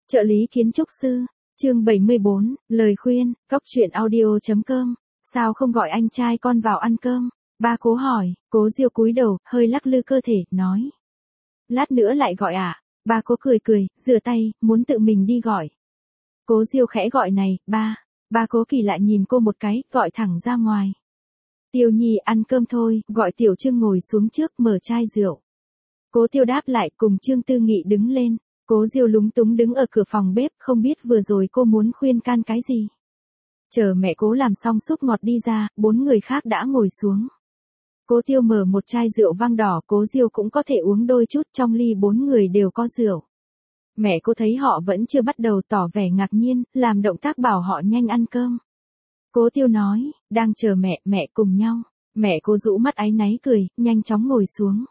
Trợ lý kiến trúc sư, chương 74, lời khuyên, Cóc truyện audio.com, sao không gọi anh trai con vào ăn cơm? Ba Cố hỏi, Cố Diêu cúi đầu, hơi lắc lư cơ thể, nói. Lát nữa lại gọi à? Ba Cố cười cười, rửa tay, muốn tự mình đi gọi. Cố Diêu khẽ gọi này, ba. Ba Cố kỳ lại nhìn cô một cái, gọi thẳng ra ngoài. Tiêu Nhi ăn cơm thôi, gọi Tiểu Trương ngồi xuống trước, mở chai rượu. Cố Tiêu đáp lại, cùng Trương Tư Nghị đứng lên. Cố Diêu lúng túng đứng ở cửa phòng bếp, không biết vừa rồi cô muốn khuyên can cái gì. Chờ mẹ Cố làm xong súp ngọt đi ra, 4 người khác đã ngồi xuống. Cố Tiêu mở một chai rượu vang đỏ, Cố Diêu cũng có thể uống đôi chút, trong ly 4 người đều có rượu. Mẹ Cố thấy họ vẫn chưa bắt đầu tỏ vẻ ngạc nhiên, làm động tác bảo họ nhanh ăn cơm. Cố Tiêu nói, đang chờ mẹ cùng nhau. Mẹ Cố rũ mắt áy náy cười, nhanh chóng ngồi xuống.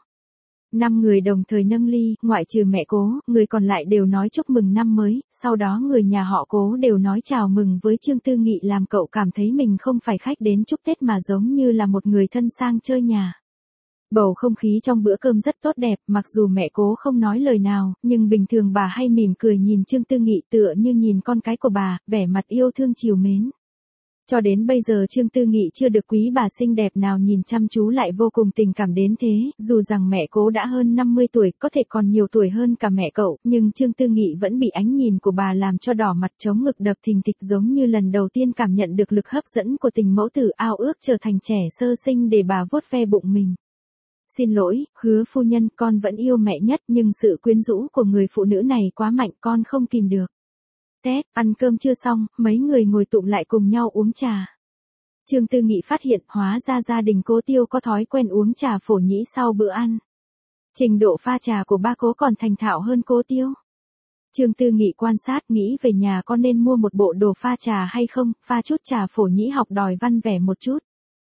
5 người đồng thời nâng ly, ngoại trừ mẹ Cố, người còn lại đều nói chúc mừng năm mới, sau đó người nhà họ Cố đều nói chào mừng với Trương Tư Nghị, làm cậu cảm thấy mình không phải khách đến chúc Tết mà giống như là một người thân sang chơi nhà. Bầu không khí trong bữa cơm rất tốt đẹp, mặc dù mẹ Cố không nói lời nào, nhưng bình thường bà hay mỉm cười nhìn Trương Tư Nghị tựa như nhìn con cái của bà, vẻ mặt yêu thương trìu mến. Cho đến bây giờ Trương Tư Nghị chưa được quý bà xinh đẹp nào nhìn chăm chú lại vô cùng tình cảm đến thế, dù rằng mẹ Cố đã hơn 50 tuổi, có thể còn nhiều tuổi hơn cả mẹ cậu, nhưng Trương Tư Nghị vẫn bị ánh nhìn của bà làm cho đỏ mặt, chống ngực đập thình thịch, giống như lần đầu tiên cảm nhận được lực hấp dẫn của tình mẫu tử, ao ước trở thành trẻ sơ sinh để bà vuốt ve bụng mình. Xin lỗi, Hứa phu nhân, con vẫn yêu mẹ nhất, nhưng sự quyến rũ của người phụ nữ này quá mạnh, con không kìm được. Tết, ăn cơm chưa xong, mấy người ngồi tụm lại cùng nhau uống trà. Trương Tư Nghị phát hiện, hóa ra gia đình Cố Tiêu có thói quen uống trà phổ nhĩ sau bữa ăn. Trình độ pha trà của ba Cố còn thành thạo hơn Cố Tiêu. Trương Tư Nghị quan sát, nghĩ về nhà con nên mua một bộ đồ pha trà hay không, pha chút trà phổ nhĩ học đòi văn vẻ một chút.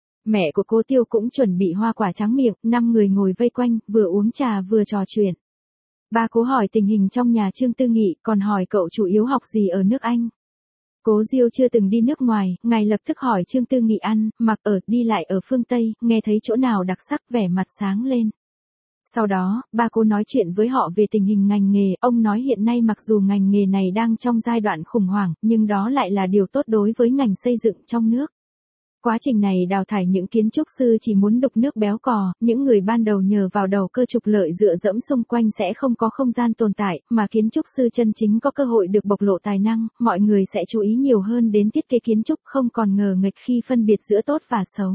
Mẹ của Cố Tiêu cũng chuẩn bị hoa quả tráng miệng, 5 người ngồi vây quanh, vừa uống trà vừa trò chuyện. Ba Cố hỏi tình hình trong nhà Trương Tư Nghị, còn hỏi cậu chủ yếu học gì ở nước Anh. Cố Diêu chưa từng đi nước ngoài, ngay lập tức hỏi Trương Tư Nghị ăn, mặc ở, đi lại ở phương Tây, nghe thấy chỗ nào đặc sắc, vẻ mặt sáng lên. Sau đó, ba Cố nói chuyện với họ về tình hình ngành nghề, ông nói hiện nay mặc dù ngành nghề này đang trong giai đoạn khủng hoảng, nhưng đó lại là điều tốt đối với ngành xây dựng trong nước. Quá trình này đào thải những kiến trúc sư chỉ muốn đục nước béo cò, những người ban đầu nhờ vào đầu cơ trục lợi dựa dẫm xung quanh sẽ không có không gian tồn tại, mà kiến trúc sư chân chính có cơ hội được bộc lộ tài năng, mọi người sẽ chú ý nhiều hơn đến thiết kế kiến trúc, không còn ngờ nghệch khi phân biệt giữa tốt và xấu.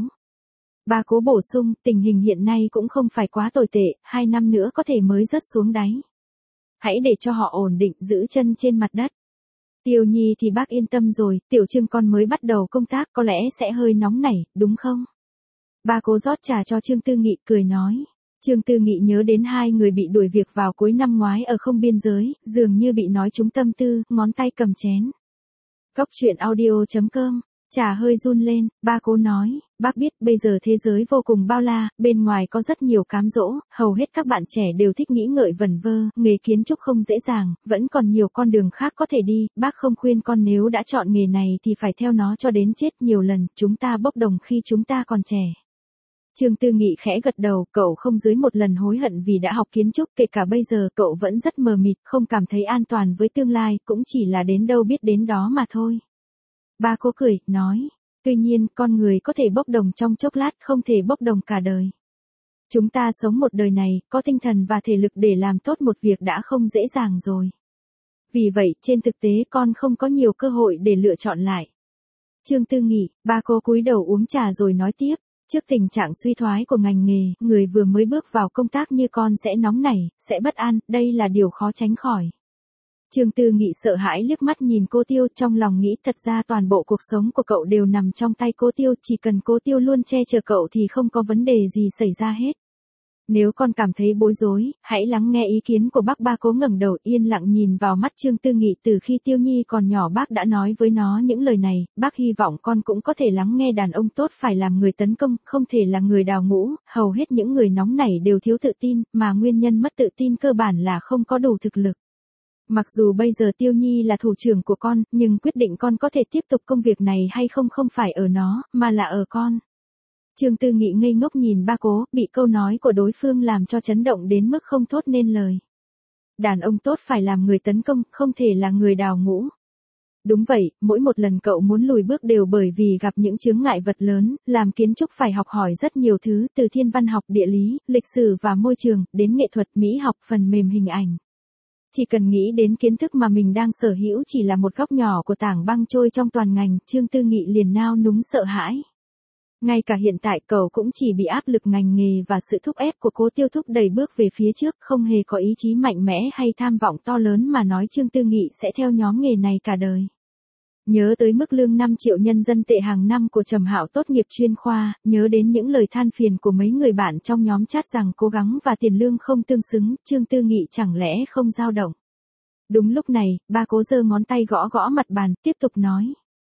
Ba Cố bổ sung, tình hình hiện nay cũng không phải quá tồi tệ, 2 năm nữa có thể mới rớt xuống đáy. Hãy để cho họ ổn định, giữ chân trên mặt đất. Tiêu Nhi thì bác yên tâm rồi, Tiểu Trương con mới bắt đầu công tác có lẽ sẽ hơi nóng nảy, đúng không? Ba Cố rót trà cho Trương Tư Nghị, cười nói. Trương Tư Nghị nhớ đến 2 người bị đuổi việc vào cuối năm ngoái ở không biên giới, dường như bị nói trúng tâm tư, ngón tay cầm chén. Cóc truyện audio.com, trà hơi run lên, ba Cố nói, bác biết bây giờ thế giới vô cùng bao la, bên ngoài có rất nhiều cám dỗ, hầu hết các bạn trẻ đều thích nghĩ ngợi vẩn vơ, nghề kiến trúc không dễ dàng, vẫn còn nhiều con đường khác có thể đi, bác không khuyên con nếu đã chọn nghề này thì phải theo nó cho đến chết. Nhiều lần, chúng ta bốc đồng khi chúng ta còn trẻ. Trương Tư Nghị khẽ gật đầu, cậu không dưới một lần hối hận vì đã học kiến trúc, kể cả bây giờ cậu vẫn rất mờ mịt, không cảm thấy an toàn với tương lai, cũng chỉ là đến đâu biết đến đó mà thôi. Ba Cố cười, nói, tuy nhiên, con người có thể bốc đồng trong chốc lát, không thể bốc đồng cả đời. Chúng ta sống một đời này, có tinh thần và thể lực để làm tốt một việc đã không dễ dàng rồi. Vì vậy, trên thực tế con không có nhiều cơ hội để lựa chọn lại. Trương Tư Nghị, ba Cố cúi đầu uống trà rồi nói tiếp, trước tình trạng suy thoái của ngành nghề, người vừa mới bước vào công tác như con sẽ nóng nảy, sẽ bất an, đây là điều khó tránh khỏi. Trương Tư Nghị sợ hãi liếc mắt nhìn Cố Tiêu, trong lòng nghĩ thật ra toàn bộ cuộc sống của cậu đều nằm trong tay Cố Tiêu, chỉ cần Cố Tiêu luôn che chở cậu thì không có vấn đề gì xảy ra hết. Nếu con cảm thấy bối rối, hãy lắng nghe ý kiến của bác. Ba Cố ngẩng đầu yên lặng nhìn vào mắt Trương Tư Nghị, từ khi Tiêu Nhi còn nhỏ bác đã nói với nó những lời này, bác hy vọng con cũng có thể lắng nghe. Đàn ông tốt phải làm người tấn công, không thể là người đào ngũ, hầu hết những người nóng nảy đều thiếu tự tin, mà nguyên nhân mất tự tin cơ bản là không có đủ thực lực. Mặc dù bây giờ Tiêu Nhi là thủ trưởng của con, nhưng quyết định con có thể tiếp tục công việc này hay không không phải ở nó, mà là ở con. Trương Tư Nghị ngây ngốc nhìn ba Cố, bị câu nói của đối phương làm cho chấn động đến mức không thốt nên lời. Đàn ông tốt phải làm người tấn công, không thể là người đào ngũ. Đúng vậy, mỗi một lần cậu muốn lùi bước đều bởi vì gặp những chướng ngại vật lớn, làm kiến trúc phải học hỏi rất nhiều thứ, từ thiên văn học, địa lý, lịch sử và môi trường, đến nghệ thuật, mỹ học, phần mềm hình ảnh. Chỉ cần nghĩ đến kiến thức mà mình đang sở hữu chỉ là một góc nhỏ của tảng băng trôi trong toàn ngành, Trương Tư Nghị liền nao núng sợ hãi. Ngay cả hiện tại cậu cũng chỉ bị áp lực ngành nghề và sự thúc ép của Cố Tiêu thúc đẩy bước về phía trước, không hề có ý chí mạnh mẽ hay tham vọng to lớn mà nói Trương Tư Nghị sẽ theo nhóm nghề này cả đời. Nhớ tới mức lương 5 triệu nhân dân tệ hàng năm của Trầm Hạo tốt nghiệp chuyên khoa, nhớ đến những lời than phiền của mấy người bạn trong nhóm chat rằng cố gắng và tiền lương không tương xứng, Trương Tư Nghị chẳng lẽ không dao động. Đúng lúc này, ba Cố giơ ngón tay gõ gõ mặt bàn, tiếp tục nói.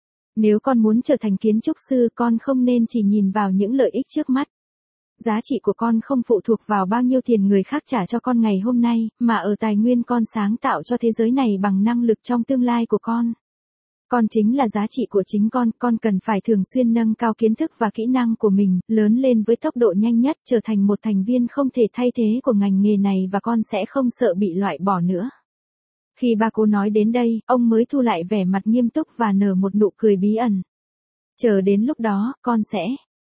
Nếu con muốn trở thành kiến trúc sư, con không nên chỉ nhìn vào những lợi ích trước mắt. Giá trị của con không phụ thuộc vào bao nhiêu tiền người khác trả cho con ngày hôm nay, mà ở tài nguyên con sáng tạo cho thế giới này bằng năng lực trong tương lai của con. Con chính là giá trị của chính con cần phải thường xuyên nâng cao kiến thức và kỹ năng của mình, lớn lên với tốc độ nhanh nhất, trở thành một thành viên không thể thay thế của ngành nghề này và con sẽ không sợ bị loại bỏ nữa. Khi ba Cố nói đến đây, ông mới thu lại vẻ mặt nghiêm túc và nở một nụ cười bí ẩn. Chờ đến lúc đó, con sẽ.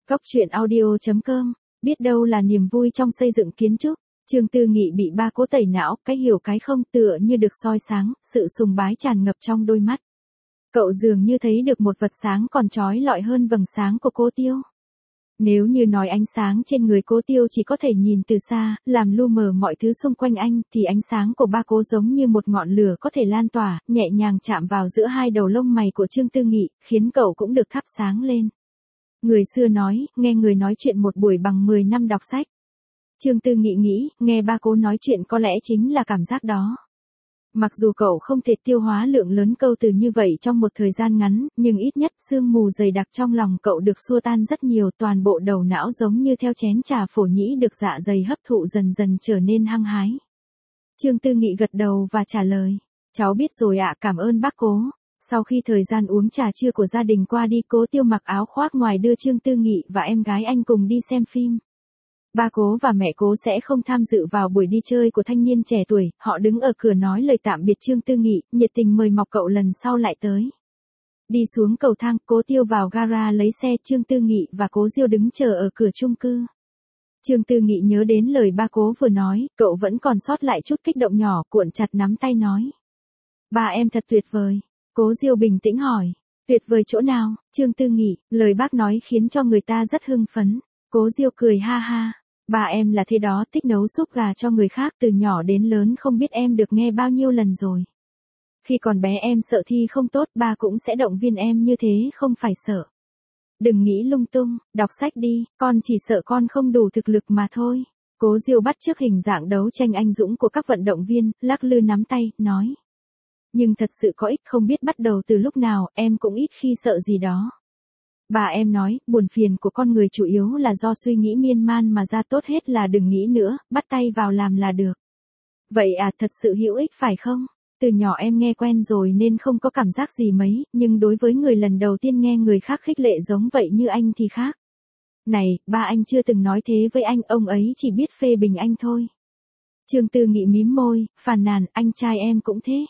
Goctruyện.audio.com, biết đâu là niềm vui trong xây dựng kiến trúc. Trương Tư Nghị bị ba Cố tẩy não, cái hiểu cái không tựa như được soi sáng, sự sùng bái tràn ngập trong đôi mắt. Cậu dường như thấy được một vật sáng còn chói lọi hơn vầng sáng của Cố Tiêu. Nếu như nói ánh sáng trên người Cố Tiêu chỉ có thể nhìn từ xa, làm lu mờ mọi thứ xung quanh anh, thì ánh sáng của ba Cố giống như một ngọn lửa có thể lan tỏa, nhẹ nhàng chạm vào giữa hai đầu lông mày của Trương Tư Nghị, khiến cậu cũng được thắp sáng lên. Người xưa nói, nghe người nói chuyện một buổi bằng 10 năm đọc sách. Trương Tư Nghị nghĩ, nghe ba Cố nói chuyện có lẽ chính là cảm giác đó. Mặc dù cậu không thể tiêu hóa lượng lớn câu từ như vậy trong một thời gian ngắn, nhưng ít nhất sương mù dày đặc trong lòng cậu được xua tan rất nhiều, toàn bộ đầu não giống như theo chén trà phổ nhĩ được dạ dày hấp thụ dần dần trở nên hăng hái. Trương Tư Nghị gật đầu và trả lời, cháu biết rồi ạ, cảm ơn bác Cố. Sau khi thời gian uống trà trưa của gia đình qua đi, Cố Tiêu mặc áo khoác ngoài đưa Trương Tư Nghị và em gái anh cùng đi xem phim. Ba Cố và mẹ Cố sẽ không tham dự vào buổi đi chơi của thanh niên trẻ tuổi, họ đứng ở cửa nói lời tạm biệt Trương Tư Nghị, nhiệt tình mời mọc cậu lần sau lại tới. Đi xuống cầu thang, Cố Tiêu vào gara lấy xe, Trương Tư Nghị và Cố Diêu đứng chờ ở cửa chung cư. Trương Tư Nghị nhớ đến lời ba Cố vừa nói, cậu vẫn còn sót lại chút kích động nhỏ, cuộn chặt nắm tay nói. Ba em thật tuyệt vời. Cố Diêu bình tĩnh hỏi. Tuyệt vời chỗ nào? Trương Tư Nghị, lời bác nói khiến cho người ta rất hưng phấn. Cố Diêu cười ha ha. Ba em là thế đó, thích nấu súp gà cho người khác, từ nhỏ đến lớn không biết em được nghe bao nhiêu lần rồi. Khi còn bé em sợ thi không tốt, ba cũng sẽ động viên em như thế, không phải sợ. Đừng nghĩ lung tung, đọc sách đi, con chỉ sợ con không đủ thực lực mà thôi. Cố Diêu bắt chước hình dạng đấu tranh anh dũng của các vận động viên, lắc lư nắm tay, nói. Nhưng thật sự có ích, không biết bắt đầu từ lúc nào, em cũng ít khi sợ gì đó. Bà em nói, buồn phiền của con người chủ yếu là do suy nghĩ miên man mà ra, tốt hết là đừng nghĩ nữa, bắt tay vào làm là được. Vậy à, thật sự hữu ích phải không? Từ nhỏ em nghe quen rồi nên không có cảm giác gì mấy, nhưng đối với người lần đầu tiên nghe người khác khích lệ giống vậy như anh thì khác. Này, ba anh chưa từng nói thế với anh, ông ấy chỉ biết phê bình anh thôi. Trương Tư Nghị mím môi, phàn nàn, anh trai em cũng thế.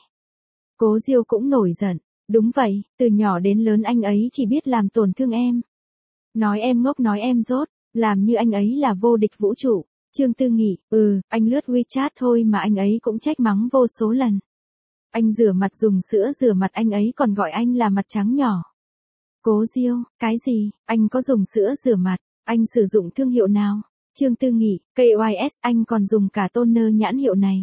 Cố Diêu cũng nổi giận. Đúng vậy, từ nhỏ đến lớn anh ấy chỉ biết làm tổn thương em. Nói em ngốc, nói em dốt, làm như anh ấy là vô địch vũ trụ. Trương Tư Nghị, anh lướt WeChat thôi mà anh ấy cũng trách mắng vô số lần. Anh rửa mặt dùng sữa rửa mặt, anh ấy còn gọi anh là mặt trắng nhỏ. Cố Diêu, cái gì, anh có dùng sữa rửa mặt, anh sử dụng thương hiệu nào? Trương Tư Nghị, KYS, anh còn dùng cả toner nhãn hiệu này.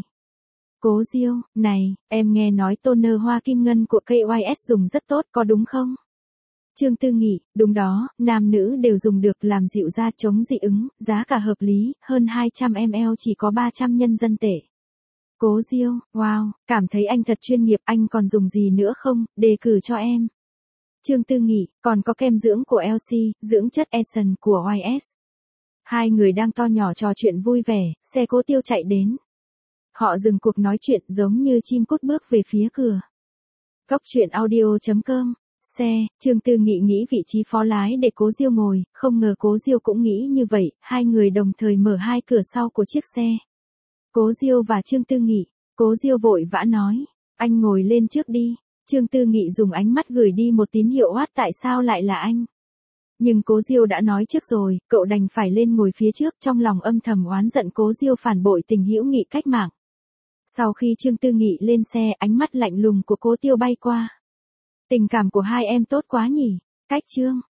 Cố Diêu, này, em nghe nói toner hoa kim ngân của KYS dùng rất tốt, có đúng không? Trương Tư Nghị, đúng đó, nam nữ đều dùng được, làm dịu da, chống dị ứng, giá cả hợp lý, hơn 200ml chỉ có 300 nhân dân tệ. Cố Diêu, wow, cảm thấy anh thật chuyên nghiệp, anh còn dùng gì nữa không, đề cử cho em. Trương Tư Nghị, còn có kem dưỡng của LC, dưỡng chất Essence của YS. Hai người đang to nhỏ trò chuyện vui vẻ, xe Cố Tiêu chạy đến. Họ dừng cuộc nói chuyện giống như chim cút bước về phía cửa. Goctruyện.audio.com, xe, Trương Tư Nghị nghĩ vị trí phó lái để Cố Diêu ngồi, không ngờ Cố Diêu cũng nghĩ như vậy, hai người đồng thời mở hai cửa sau của chiếc xe. Cố Diêu và Trương Tư Nghị, Cố Diêu vội vã nói, anh ngồi lên trước đi. Trương Tư Nghị dùng ánh mắt gửi đi một tín hiệu oát tại sao lại là anh. Nhưng Cố Diêu đã nói trước rồi, cậu đành phải lên ngồi phía trước, trong lòng âm thầm oán giận Cố Diêu phản bội tình hữu nghị cách mạng. Sau khi Trương Tư Nghị lên xe, ánh mắt lạnh lùng của Cố Tiêu bay qua. Tình cảm của hai em tốt quá nhỉ, cách Trương.